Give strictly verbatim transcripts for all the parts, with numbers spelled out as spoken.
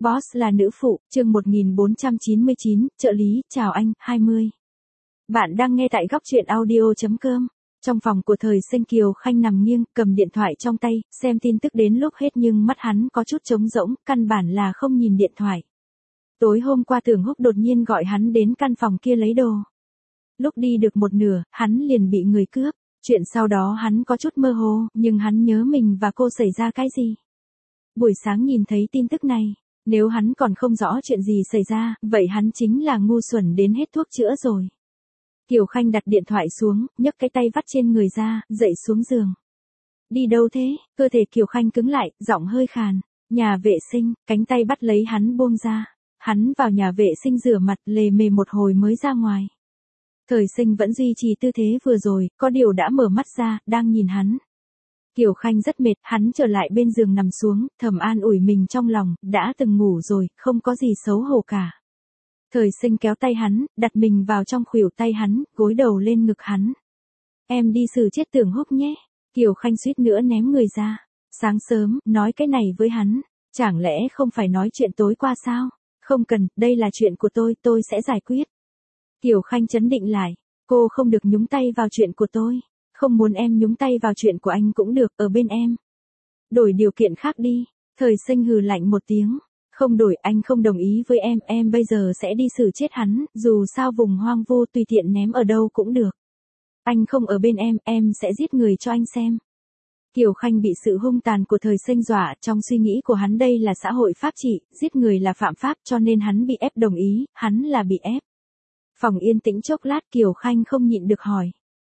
Boss là nữ phụ, chương một nghìn bốn trăm chín mươi chín, trợ lý, chào anh, hai mươi. Bạn đang nghe tại góc truyện audio.com. Trong phòng của Thời Sinh, Kiều Khanh nằm nghiêng, cầm điện thoại trong tay, xem tin tức đến lúc hết nhưng mắt hắn có chút trống rỗng, căn bản là không nhìn điện thoại. Tối hôm qua Tưởng Húc đột nhiên gọi hắn đến căn phòng kia lấy đồ. Lúc đi được một nửa, hắn liền bị người cướp. Chuyện sau đó hắn có chút mơ hồ, nhưng hắn nhớ mình và cô xảy ra cái gì. Buổi sáng nhìn thấy tin tức này, nếu hắn còn không rõ chuyện gì xảy ra, vậy hắn chính là ngu xuẩn đến hết thuốc chữa rồi. Kiều Khanh đặt điện thoại xuống, nhấc cái tay vắt trên người ra, dậy xuống giường. Đi đâu thế? Cơ thể Kiều Khanh cứng lại, giọng hơi khàn. Nhà vệ sinh, cánh tay bắt lấy hắn buông ra. Hắn vào nhà vệ sinh rửa mặt, lề mề một hồi mới ra ngoài. Thời Sinh vẫn duy trì tư thế vừa rồi, có điều đã mở mắt ra, đang nhìn hắn. Kiều Khanh rất mệt, hắn trở lại bên giường nằm xuống, thầm an ủi mình trong lòng, đã từng ngủ rồi, không có gì xấu hổ cả. Thời Sinh kéo tay hắn, đặt mình vào trong khuỷu tay hắn, gối đầu lên ngực hắn. Em đi xử chết Tưởng Húc nhé. Kiều Khanh suýt nữa ném người ra. Sáng sớm, nói cái này với hắn, chẳng lẽ không phải nói chuyện tối qua sao? Không cần, đây là chuyện của tôi, tôi sẽ giải quyết. Kiều Khanh trấn định lại, cô không được nhúng tay vào chuyện của tôi. Không muốn em nhúng tay vào chuyện của anh cũng được, ở bên em. Đổi điều kiện khác đi. Thời Sinh hừ lạnh một tiếng. Không đổi, anh không đồng ý với em, em bây giờ sẽ đi xử chết hắn, dù sao vùng hoang vu tùy tiện ném ở đâu cũng được. Anh không ở bên em, em sẽ giết người cho anh xem. Kiều Khanh bị sự hung tàn của Thời Sinh dọa, trong suy nghĩ của hắn đây là xã hội pháp trị, giết người là phạm pháp cho nên hắn bị ép đồng ý, hắn là bị ép. Phòng yên tĩnh chốc lát, Kiều Khanh không nhịn được hỏi.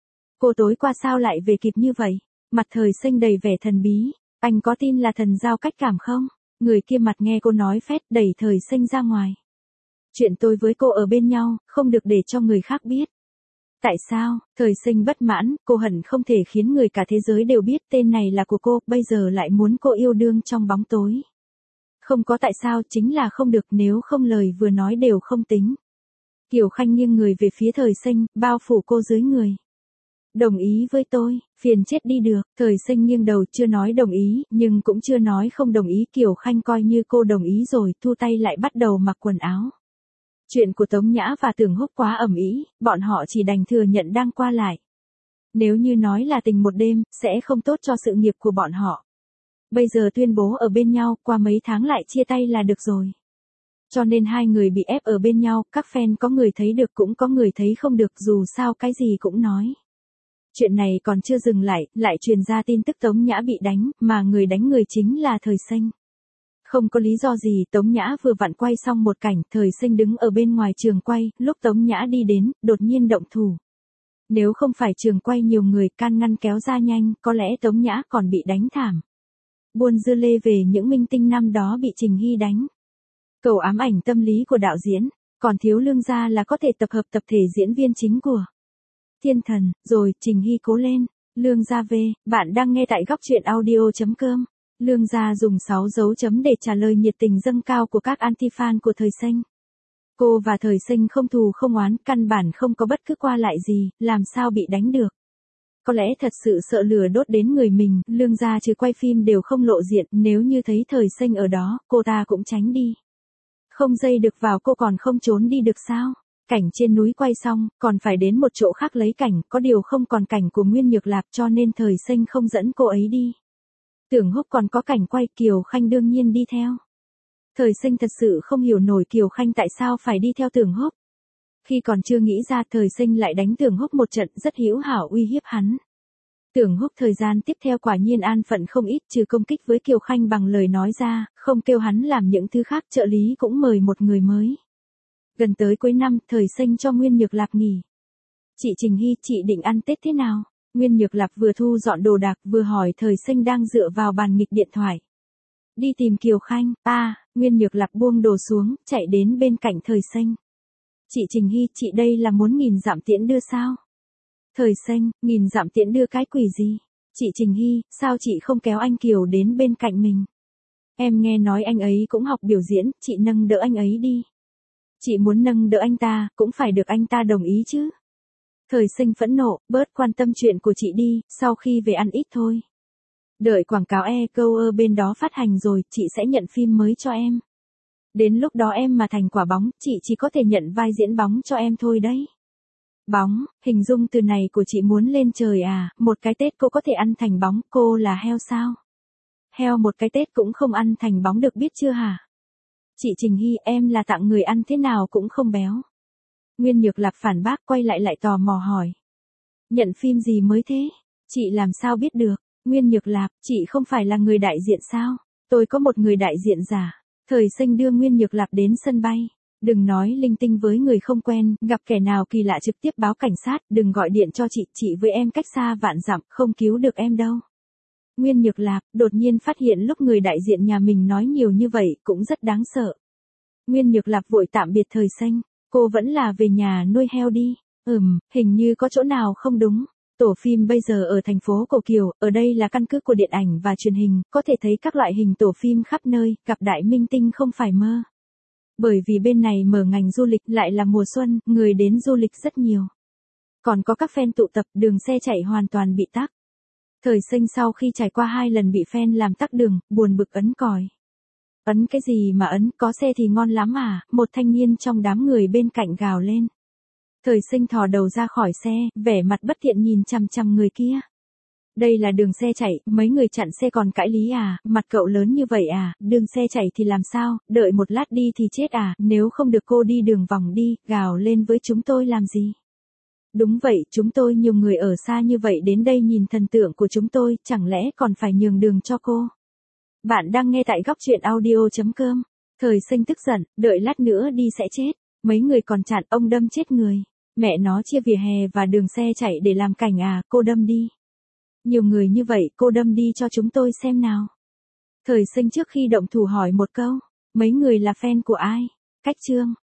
Cô tối qua sao lại về kịp như vậy? Mặt Thời Sinh đầy vẻ thần bí. Anh có tin là thần giao cách cảm không? Người kia mặt nghe cô nói phét, đẩy Thời Sinh ra ngoài. Chuyện tôi với cô ở bên nhau, không được để cho người khác biết. Tại sao? Thời Sinh bất mãn, cô hận không thể khiến người cả thế giới đều biết tên này là của cô, bây giờ lại muốn cô yêu đương trong bóng tối. Không có tại sao, chính là không được, nếu không lời vừa nói đều không tính. Kiều Khanh nghiêng người về phía Thời Sinh, bao phủ cô dưới người. Đồng ý với tôi, phiền chết đi được. Thời Sinh nghiêng đầu, chưa nói đồng ý, nhưng cũng chưa nói không đồng ý. Kiều Khanh coi như cô đồng ý rồi, thu tay lại bắt đầu mặc quần áo. Chuyện của Tống Nhã và Tưởng Húc quá ầm ĩ, bọn họ chỉ đành thừa nhận đang qua lại. Nếu như nói là tình một đêm, sẽ không tốt cho sự nghiệp của bọn họ. Bây giờ tuyên bố ở bên nhau, qua mấy tháng lại chia tay là được rồi. Cho nên hai người bị ép ở bên nhau, các fan có người thấy được cũng có người thấy không được, dù sao cái gì cũng nói. Chuyện này còn chưa dừng lại, lại truyền ra tin tức Tống Nhã bị đánh, mà người đánh người chính là Thời Sinh. Không có lý do gì, Tống Nhã vừa vặn quay xong một cảnh, Thời Sinh đứng ở bên ngoài trường quay, lúc Tống Nhã đi đến, đột nhiên động thủ. Nếu không phải trường quay nhiều người can ngăn kéo ra nhanh, có lẽ Tống Nhã còn bị đánh thảm. Buôn dưa lê về những minh tinh năm đó bị Trình Hy đánh. Cầu ám ảnh tâm lý của đạo diễn, còn thiếu Lương Gia là có thể tập hợp tập thể diễn viên chính của Thiên Thần, rồi, Trình Hy cố lên. Lương Gia về, bạn đang nghe tại góc truyện audio.com. Lương Gia dùng sáu dấu chấm để trả lời nhiệt tình dâng cao của các anti-fan của Thời Sinh. Cô và Thời Sinh không thù không oán, căn bản không có bất cứ qua lại gì, làm sao bị đánh được. Có lẽ thật sự sợ lửa đốt đến người mình, Lương Gia trừ quay phim đều không lộ diện, nếu như thấy Thời Sinh ở đó, cô ta cũng tránh đi. Không dây được vào cô còn không trốn đi được sao? Cảnh trên núi quay xong, còn phải đến một chỗ khác lấy cảnh, có điều không còn cảnh của Nguyên Nhược Lạp cho nên Thời Sinh không dẫn cô ấy đi. Tưởng Húc còn có cảnh quay, Kiều Khanh đương nhiên đi theo. Thời Sinh thật sự không hiểu nổi Kiều Khanh tại sao phải đi theo Tưởng Húc. Khi còn chưa nghĩ ra, Thời Sinh lại đánh Tưởng Húc một trận rất hữu hảo uy hiếp hắn. Tưởng Húc thời gian tiếp theo quả nhiên an phận không ít, trừ công kích với Kiều Khanh bằng lời nói ra, không kêu hắn làm những thứ khác, trợ lý cũng mời một người mới. Gần tới cuối năm, Thời Sinh cho Nguyên Nhược Lạp nghỉ. Chị Trình Hy, chị định ăn Tết thế nào? Nguyên Nhược Lạp vừa thu dọn đồ đạc vừa hỏi Thời Sinh đang dựa vào bàn nghịch điện thoại. Đi tìm Kiều Khanh, à, Nguyên Nhược Lạp buông đồ xuống, chạy đến bên cạnh Thời Sinh. Chị Trình Hy, chị đây là muốn nghìn dặm tiễn đưa sao? Thời Sinh, nghìn dặm tiễn đưa cái quỷ gì? Chị Trình Hy, sao chị không kéo anh Kiều đến bên cạnh mình? Em nghe nói anh ấy cũng học biểu diễn, chị nâng đỡ anh ấy đi. Chị muốn nâng đỡ anh ta, cũng phải được anh ta đồng ý chứ. Thời Sinh phẫn nộ, bớt quan tâm chuyện của chị đi, sau khi về ăn ít thôi. Đợi quảng cáo e-câu bên đó phát hành rồi, chị sẽ nhận phim mới cho em. Đến lúc đó em mà thành quả bóng, chị chỉ có thể nhận vai diễn bóng cho em thôi đấy. Bóng, hình dung từ này của chị muốn lên trời à, một cái Tết cô có thể ăn thành bóng, cô là heo sao? Heo một cái Tết cũng không ăn thành bóng được biết chưa hả? Chị Trình Hy, em là tặng người ăn thế nào cũng không béo. Nguyên Nhược Lạp phản bác, quay lại lại tò mò hỏi. Nhận phim gì mới thế? Chị làm sao biết được? Nguyên Nhược Lạp, chị không phải là người đại diện sao? Tôi có một người đại diện giả. Thời Sinh đưa Nguyên Nhược Lạp đến sân bay. Đừng nói linh tinh với người không quen, gặp kẻ nào kỳ lạ trực tiếp báo cảnh sát, đừng gọi điện cho chị, chị với em cách xa vạn dặm, không cứu được em đâu. Nguyên Nhược Lạp đột nhiên phát hiện lúc người đại diện nhà mình nói nhiều như vậy cũng rất đáng sợ. Nguyên Nhược Lạp vội tạm biệt Thời Sinh, cô vẫn là về nhà nuôi heo đi. Ừm, hình như có chỗ nào không đúng. Tổ phim bây giờ ở thành phố Cổ Kiều, ở đây là căn cứ của điện ảnh và truyền hình, có thể thấy các loại hình tổ phim khắp nơi, gặp đại minh tinh không phải mơ. Bởi vì bên này mở ngành du lịch lại là mùa xuân, người đến du lịch rất nhiều. Còn có các fan tụ tập, đường xe chạy hoàn toàn bị tắc. Thời Sinh sau khi trải qua hai lần bị fan làm tắc đường, buồn bực ấn còi. Ấn cái gì mà ấn, có xe thì ngon lắm à, một thanh niên trong đám người bên cạnh gào lên. Thời Sinh thò đầu ra khỏi xe, vẻ mặt bất thiện nhìn chằm chằm người kia. Đây là đường xe chạy, mấy người chặn xe còn cãi lý à, mặt cậu lớn như vậy à, đường xe chạy thì làm sao, đợi một lát đi thì chết à, nếu không được cô đi đường vòng đi, gào lên với chúng tôi làm gì. Đúng vậy, chúng tôi nhiều người ở xa như vậy đến đây nhìn thần tượng của chúng tôi, chẳng lẽ còn phải nhường đường cho cô. Bạn đang nghe tại góc truyện audio chấm com. Thời Sinh tức giận, đợi lát nữa đi sẽ chết, mấy người còn chặn ông đâm chết người. Mẹ nó chia vỉa hè và đường xe chạy để làm cảnh à, cô đâm đi. Nhiều người như vậy, cô đâm đi cho chúng tôi xem nào. Thời Sinh trước khi động thủ hỏi một câu, mấy người là fan của ai? Cách Trương,